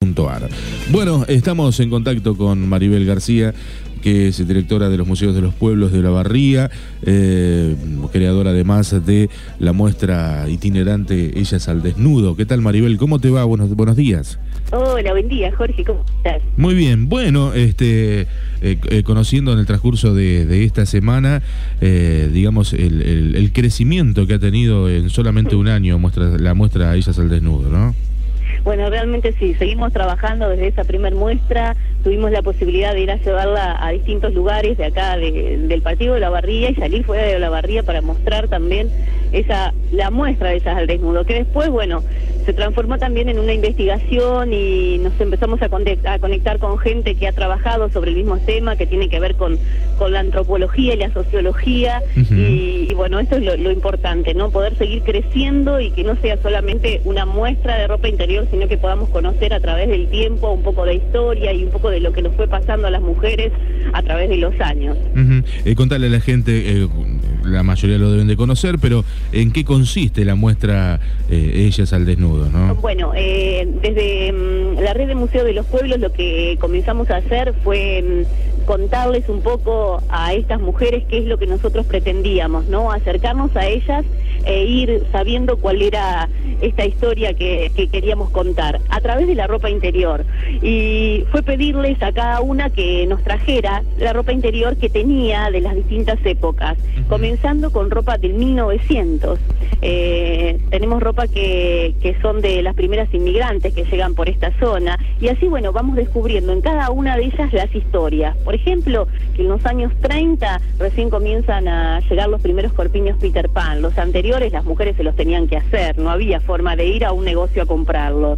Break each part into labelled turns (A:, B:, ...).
A: Bueno, estamos en contacto con Maribel García, que es directora de los Museos de los Pueblos de Olavarría, creadora además de la muestra itinerante Ellas al Desnudo. ¿Qué tal, Maribel? ¿Cómo te va? Buenos días.
B: Hola, buen día, Jorge, ¿cómo estás?
A: Muy bien, bueno, conociendo en el transcurso de esta semana, digamos, el crecimiento que ha tenido en solamente un año la muestra Ellas al Desnudo, ¿no?
B: Bueno, realmente sí, seguimos trabajando desde esa primer muestra, tuvimos la posibilidad de ir a llevarla a distintos lugares de acá del partido de Olavarría y salir fuera de Olavarría para mostrar también la muestra de Ellas al Desnudo, que después, bueno, se transformó también en una investigación y nos empezamos a conectar con gente que ha trabajado sobre el mismo tema, que tiene que ver con la antropología y la sociología, y bueno, esto es lo importante, ¿no? Poder seguir creciendo y que no sea solamente una muestra de ropa interior, sino que podamos conocer a través del tiempo un poco de historia y un poco de lo que nos fue pasando a las mujeres a través de los años.
A: Contarle a la gente, la mayoría lo deben de conocer, pero ¿en qué consiste la muestra Ellas al Desnudo, no?
B: Bueno, desde la red de Museos de los Pueblos lo que comenzamos a hacer fue contarles un poco a estas mujeres qué es lo que nosotros pretendíamos, ¿no? Acercarnos a ellas e ir sabiendo cuál era esta historia que queríamos contar a través de la ropa interior. Y fue pedirles a cada una que nos trajera la ropa interior que tenía de las distintas épocas, comenzando con ropa del 1900. Tenemos ropa que son de las primeras inmigrantes que llegan por esta zona, y así, bueno, vamos descubriendo en cada una de ellas las historias. Por ejemplo, que en los años 30 recién comienzan a llegar los primeros corpiños Peter Pan. Los anteriores las mujeres se los tenían que hacer, no había forma de ir a un negocio a comprarlo.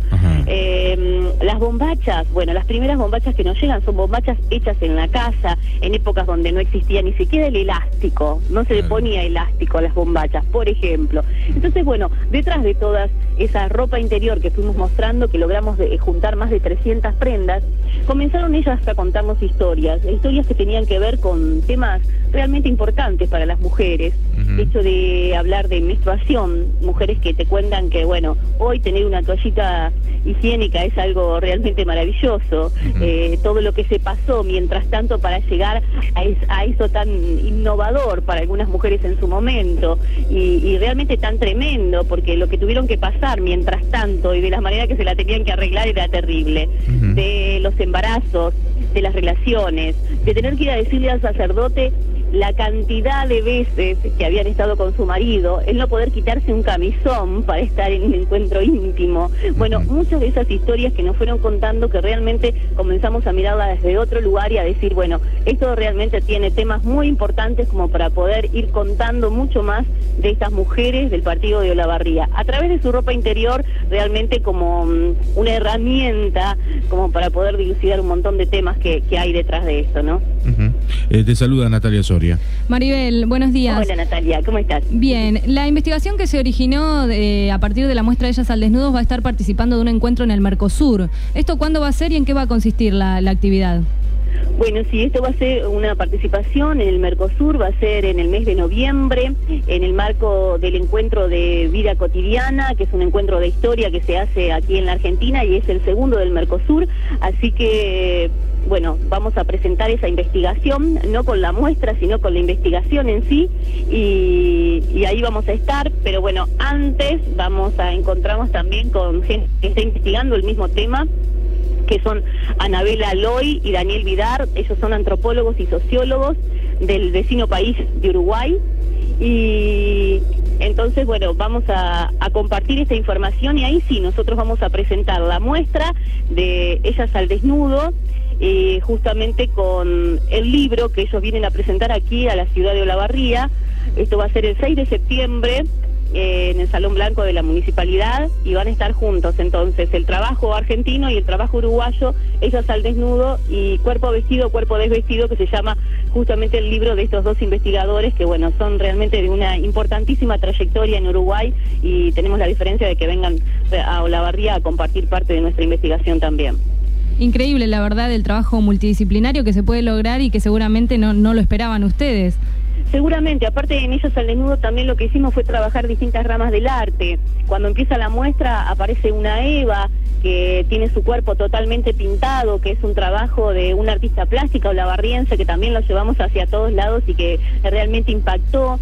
B: Las bombachas, bueno, las primeras bombachas que nos llegan son bombachas hechas en la casa, en épocas donde no existía ni siquiera el elástico, no se le ponía elástico a las bombachas, por ejemplo. Entonces, bueno, detrás de todas esa ropa interior que fuimos mostrando, que logramos juntar más de 300 prendas, comenzaron ellas a contarnos historias que tenían que ver con temas realmente importantes para las mujeres. Hecho de hablar de menstruación, mujeres que te cuentan que, bueno, hoy tener una toallita higiénica es algo realmente maravilloso, todo lo que se pasó mientras tanto para llegar a eso tan innovador para algunas mujeres en su momento, y realmente tan tremendo, porque lo que tuvieron que pasar mientras tanto y de la manera que se la tenían que arreglar era terrible, de los embarazos, de las relaciones, de tener que ir a decirle al sacerdote la cantidad de veces que habían estado con su marido, el no poder quitarse un camisón para estar en un encuentro íntimo. Bueno, muchas de esas historias que nos fueron contando, que realmente comenzamos a mirarla desde otro lugar y a decir, bueno, esto realmente tiene temas muy importantes como para poder ir contando mucho más de estas mujeres del partido de Olavarría, a través de su ropa interior, realmente como una herramienta como para poder dilucidar un montón de temas que hay detrás de esto, ¿no?
A: Te saluda Natalia Soria.
C: Maribel, buenos días.
B: Hola, Natalia, ¿cómo estás?
C: Bien, la investigación que se originó a partir de la muestra Ellas al Desnudo va a estar participando de un encuentro en el Mercosur. ¿Esto cuándo va a ser y en qué va a consistir la actividad?
B: Bueno, sí, esto va a ser una participación en el Mercosur, va a ser en el mes de noviembre, en el marco del encuentro de vida cotidiana, que es un encuentro de historia que se hace aquí en la Argentina y es el segundo del Mercosur, así que, bueno, vamos a presentar esa investigación, no con la muestra, sino con la investigación en sí, y ahí vamos a estar, pero bueno, antes vamos a encontrarnos también con gente que está investigando el mismo tema, que son Anabela Loy y Daniel Vidar. Ellos son antropólogos y sociólogos del vecino país de Uruguay, y entonces, bueno, vamos a compartir esta información, y ahí sí, nosotros vamos a presentar la muestra de Ellas al Desnudo, justamente con el libro que ellos vienen a presentar aquí a la ciudad de Olavarría. Esto va a ser el 6 de septiembre, en el Salón Blanco de la Municipalidad, y van a estar juntos entonces el trabajo argentino y el trabajo uruguayo, Ellas al Desnudo y Cuerpo Vestido, Cuerpo Desvestido, que se llama justamente el libro de estos dos investigadores que, bueno, son realmente de una importantísima trayectoria en Uruguay, y tenemos la diferencia de que vengan a Olavarría a compartir parte de nuestra investigación también.
C: Increíble, la verdad, el trabajo multidisciplinario que se puede lograr y que seguramente no lo esperaban ustedes.
B: Seguramente, aparte en Ellas al Desnudo también lo que hicimos fue trabajar distintas ramas del arte. Cuando empieza la muestra aparece una Eva que tiene su cuerpo totalmente pintado, que es un trabajo de una artista plástica olavarriense que también lo llevamos hacia todos lados y que realmente impactó.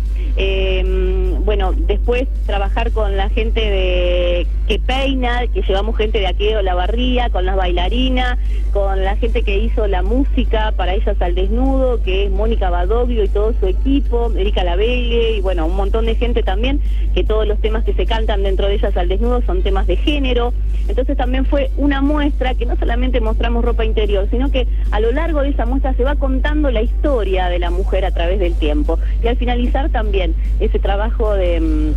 B: Bueno, después trabajar con la gente que peina, que llevamos gente de aquí de Olavarría, con las bailarinas, con la gente que hizo la música para Ellas al Desnudo, que es Mónica Badoglio y todo su equipo, Erika Lavelle y bueno, un montón de gente también, que todos los temas que se cantan dentro de Ellas al Desnudo son temas de género. Entonces también fue una muestra que no solamente mostramos ropa interior, sino que a lo largo de esa muestra se va contando la historia de la mujer a través del tiempo. Y al finalizar también ese trabajo de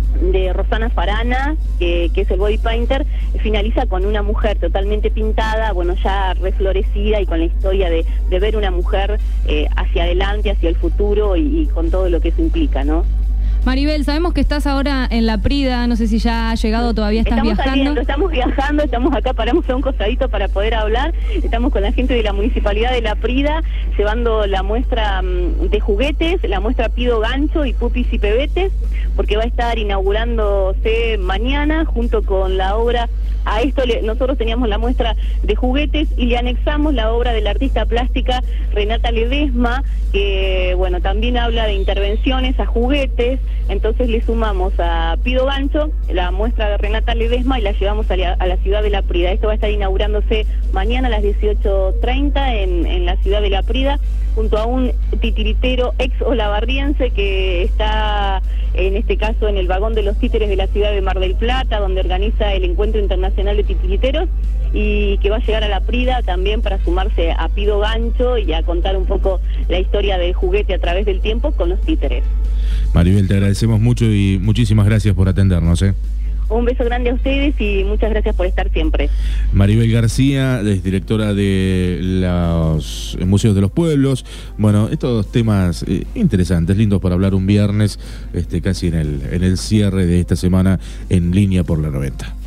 B: Rosana Farana, que es el body painter, finaliza con una mujer totalmente pintada, bueno, ya reflorecida y con la historia de ver una mujer hacia adelante, hacia el futuro y con todo lo que eso implica, ¿no?
C: Maribel, sabemos que estás ahora en La Prida, no sé si ya has llegado, todavía estás viajando.
B: Estamos viajando, estamos acá, paramos a un costadito para poder hablar, estamos con la gente de la Municipalidad de La Prida, llevando la muestra de juguetes, la muestra Pido Gancho y Pupis y Pebetes, porque va a estar inaugurándose mañana junto con la obra. A esto nosotros teníamos la muestra de juguetes y le anexamos la obra de la artista plástica Renata Ledesma, que bueno, también habla de intervenciones a juguetes. Entonces le sumamos a Pido Gancho, la muestra de Renata Ledesma, y la llevamos a la ciudad de La Prida. Esto va a estar inaugurándose mañana a las 18:30 en la ciudad de La Prida, junto a un titiritero ex olavarriense que está en este caso en el vagón de los títeres de la ciudad de Mar del Plata, donde organiza el Encuentro Internacional de Titiriteros, y que va a llegar a La Prida también para sumarse a Pido Gancho y a contar un poco la historia del juguete a través del tiempo con los títeres.
A: Maribel, te agradecemos mucho y muchísimas gracias por atendernos.
B: Un beso grande a ustedes y muchas gracias por estar siempre.
A: Maribel García, es directora de los Museos de los Pueblos. Bueno, estos temas interesantes, lindos para hablar un viernes, casi en el cierre de esta semana en Línea por la 90.